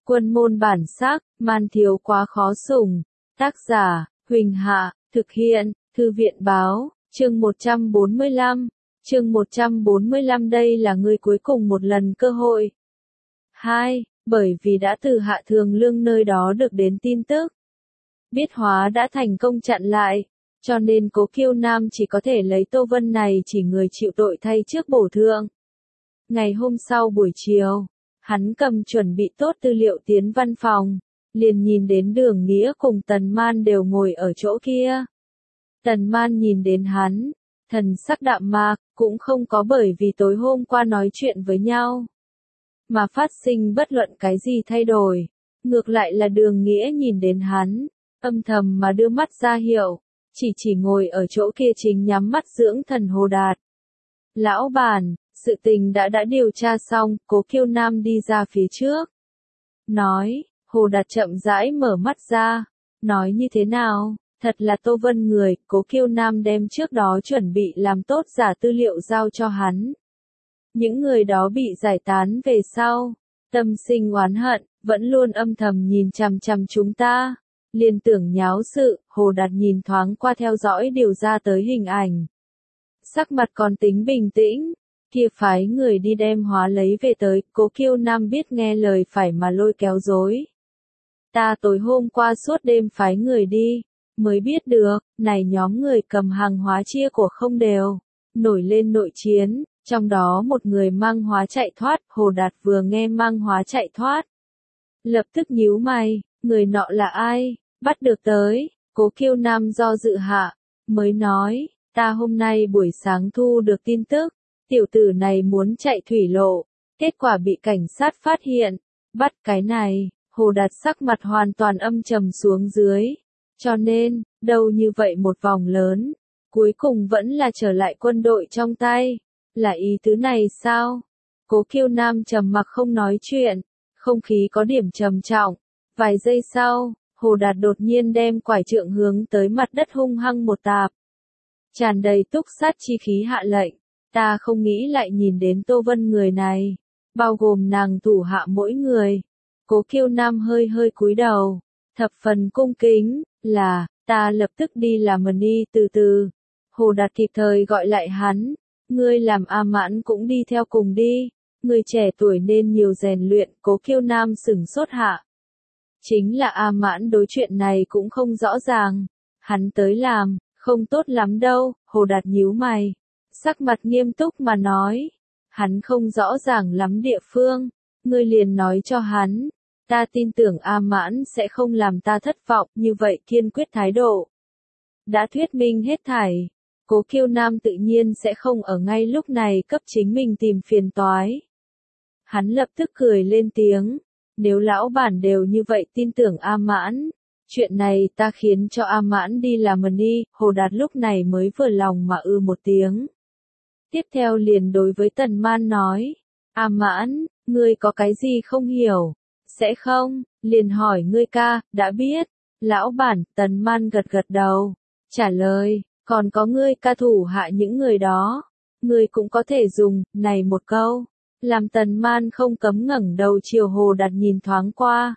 Quân môn bản sắc, man thiếu quá khó sủng. Tác giả, Huỳnh Hạ, thực hiện, Thư viện báo, chương 145. Chương 145 đây là ngươi cuối cùng một lần cơ hội. 2. Bởi vì đã từ Hạ Thường Lương nơi đó được đến tin tức. Biết Hóa đã thành công chặn lại, cho nên Cố Kiêu Nam chỉ có thể lấy Tô Vân này chỉ người chịu tội thay trước bổ thượng. Ngày hôm sau buổi chiều, hắn cầm chuẩn bị tốt tư liệu tiến văn phòng, liền nhìn đến Đường Nghĩa cùng Tần Man đều ngồi ở chỗ kia. Tần Man nhìn đến hắn, thần sắc đạm mạc, cũng không có bởi vì tối hôm qua nói chuyện với nhau mà phát sinh bất luận cái gì thay đổi. Ngược lại là Đường Nghĩa nhìn đến hắn, âm thầm mà đưa mắt ra hiệu, chỉ ngồi ở chỗ kia chính nhắm mắt dưỡng thần Hồ Đạt. Lão bản, sự tình đã điều tra xong, Cố Kiêu Nam đi ra phía trước. Nói, Hồ Đạt chậm rãi mở mắt ra, nói như thế nào, thật là Tô Vân người. Cố Kiêu Nam đem trước đó chuẩn bị làm tốt giả tư liệu giao cho hắn. Những người đó bị giải tán về sau, tâm sinh oán hận, vẫn luôn âm thầm nhìn chằm chằm chúng ta, liền tưởng nháo sự. Hồ Đạt nhìn thoáng qua theo dõi điều ra tới hình ảnh, sắc mặt còn tính bình tĩnh. Kia phái người đi đem Hóa lấy về tới. Cố Kiêu Nam biết nghe lời phải mà lôi kéo dối. Ta tối hôm qua suốt đêm phái người đi, mới biết được, này nhóm người cầm hàng hóa chia của không đều, nổi lên nội chiến, trong đó một người mang hóa chạy thoát. Hồ Đạt vừa nghe mang hóa chạy thoát, lập tức nhíu mày, người nọ là ai, bắt được tới. Cố Kiêu Nam do dự hạ, mới nói, ta hôm nay buổi sáng thu được tin tức, tiểu tử này muốn chạy thủy lộ, kết quả bị cảnh sát phát hiện, bắt cái này. Hồ Đạt sắc mặt hoàn toàn âm trầm xuống dưới, cho nên, đâu như vậy một vòng lớn, cuối cùng vẫn là trở lại quân đội trong tay, là ý tứ này sao? Cố Kiêu Nam trầm mặc không nói chuyện, không khí có điểm trầm trọng. Vài giây sau, Hồ Đạt đột nhiên đem quải trượng hướng tới mặt đất hung hăng một tạp, tràn đầy túc sát chi khí hạ lệnh, ta không nghĩ lại nhìn đến Tô Vân người này, bao gồm nàng thủ hạ mỗi người. Cố Kiêu Nam hơi cúi đầu, thập phần cung kính, là, ta lập tức đi làm đi. Từ từ, Hồ Đạt kịp thời gọi lại hắn, ngươi làm A Mãn cũng đi theo cùng đi, người trẻ tuổi nên nhiều rèn luyện. Cố Kiêu Nam sửng sốt hạ. Chính là A Mãn đối chuyện này cũng không rõ ràng, hắn tới làm, không tốt lắm đâu. Hồ Đạt nhíu mày, sắc mặt nghiêm túc mà nói, hắn không rõ ràng lắm địa phương, ngươi liền nói cho hắn. Ta tin tưởng A Mãn sẽ không làm ta thất vọng. Như vậy kiên quyết thái độ đã thuyết minh hết thảy. Cố Kiêu Nam tự nhiên sẽ không ở ngay lúc này cấp chính mình tìm phiền toái. Hắn lập tức cười lên tiếng, nếu lão bản đều như vậy tin tưởng A Mãn, chuyện này ta khiến cho A Mãn đi làm đi. Hồ Đạt lúc này mới vừa lòng mà một tiếng. Tiếp theo liền đối với Tần Man nói, A Mãn, ngươi có cái gì không hiểu? Sẽ không, liền hỏi ngươi ca. Đã biết, lão bản. Tần Man gật đầu, trả lời, còn có ngươi ca thủ hạ những người đó, ngươi cũng có thể dùng. Này một câu, làm Tần Man không cấm ngẩng đầu chiều Hồ Đạt nhìn thoáng qua.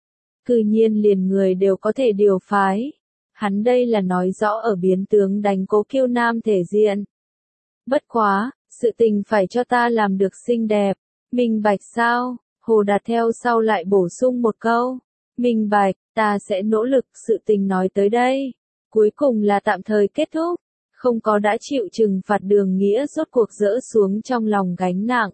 Cư nhiên liền người đều có thể điều phái, hắn đây là nói rõ ở biến tướng đánh Cố Kiêu Nam thể diện. Bất quá, sự tình phải cho ta làm được xinh đẹp, minh bạch sao? Hồ Đạt theo sau lại bổ sung một câu, minh bạch, ta sẽ nỗ lực. Sự tình nói tới đây, cuối cùng là tạm thời kết thúc, không có đã chịu trừng phạt. Đường Nghĩa rốt cuộc dỡ xuống trong lòng gánh nặng,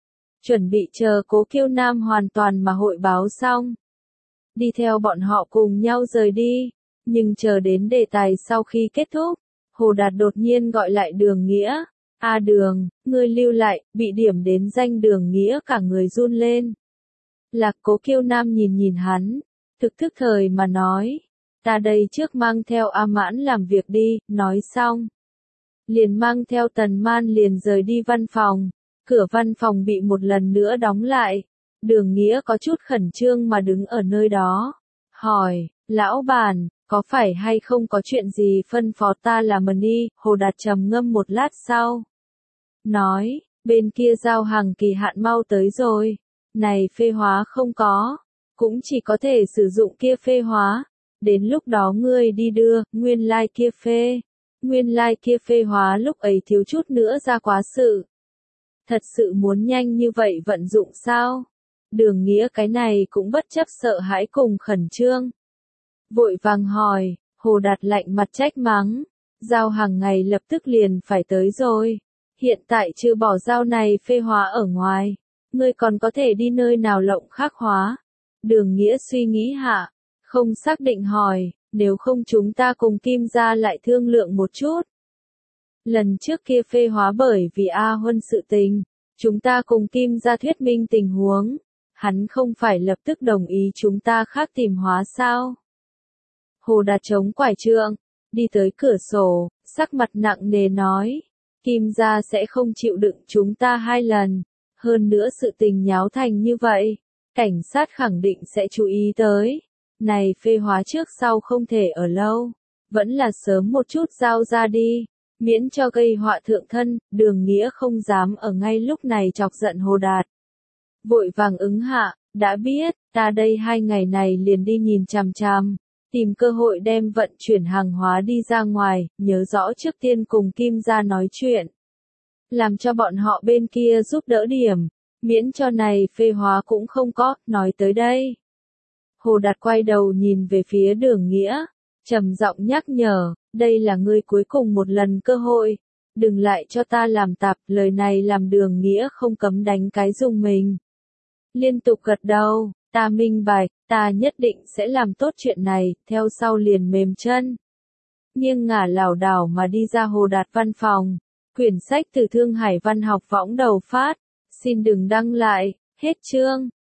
chuẩn bị chờ Cố Kiêu Nam hoàn toàn mà hội báo xong, đi theo bọn họ cùng nhau rời đi. Nhưng chờ đến đề tài sau khi kết thúc, Hồ Đạt đột nhiên gọi lại Đường Nghĩa. A Đường, ngươi lưu lại. Bị điểm đến danh Đường Nghĩa cả người run lên. Lạc. Cố Kiêu Nam nhìn hắn, thức thời mà nói, ta đây trước mang theo A Mãn làm việc đi. Nói xong, liền mang theo Tần Man liền rời đi văn phòng. Cửa văn phòng bị một lần nữa đóng lại. Đường Nghĩa có chút khẩn trương mà đứng ở nơi đó, hỏi, lão bản, có phải hay không có chuyện gì phân phó ta làm đi? Hồ Đạt trầm ngâm một lát sau, nói, bên kia giao hàng kỳ hạn mau tới rồi, này phê hóa không có. cũng chỉ có thể sử dụng kia phê hóa. Đến lúc đó ngươi đi đưa, nguyên lai kia phê. Nguyên lai kia phê hóa lúc ấy thiếu chút nữa ra quá sự. Thật sự muốn nhanh như vậy vận dụng sao? Đường Nghĩa cái này cũng bất chấp sợ hãi cùng khẩn trương. Vội vàng hỏi, Hồ Đạt lạnh mặt trách mắng. Giao hàng ngày lập tức liền phải tới rồi. Hiện tại chưa bỏ giao này phê hóa ở ngoài. Ngươi còn có thể đi nơi nào lộng khác hóa. Đường Nghĩa suy nghĩ hạ. Không xác định hỏi, nếu không chúng ta cùng Kim gia lại thương lượng một chút. Lần trước kia phê hóa bởi vì A Huân sự tình. Chúng ta cùng Kim gia thuyết minh tình huống. Hắn không phải lập tức đồng ý chúng ta khác tìm hóa sao. Hồ Đạt chống quải trượng, đi tới cửa sổ, sắc mặt nặng nề nói. Kim gia sẽ không chịu đựng chúng ta 2 lần. Hơn nữa sự tình nháo thành như vậy. Cảnh sát khẳng định sẽ chú ý tới. Này phê hóa trước sau không thể ở lâu. Vẫn là sớm một chút giao ra đi. Miễn cho gây họa thượng thân, Đường Nghĩa không dám ở ngay lúc này chọc giận Hồ Đạt. Vội vàng ứng hạ, đã biết, ta đây 2 ngày này liền đi nhìn chằm chằm. Tìm cơ hội đem vận chuyển hàng hóa đi ra ngoài, nhớ rõ trước tiên cùng Kim gia nói chuyện. Làm cho bọn họ bên kia giúp đỡ điểm, miễn cho này phê hóa cũng không có, nói tới đây. Hồ Đạt quay đầu nhìn về phía Đường Nghĩa, trầm giọng nhắc nhở, đây là ngươi cuối cùng một lần cơ hội, đừng lại cho ta làm tạp, lời này làm Đường Nghĩa không cấm đánh cái rùng mình. Liên tục gật đầu, ta minh bạch, ta nhất định sẽ làm tốt chuyện này, theo sau liền mềm chân. Nghiêng ngả lảo đảo mà đi ra Hồ Đạt văn phòng, quyển sách từ Thương Hải Văn học võng đầu phát, xin đừng đăng lại, hết chương.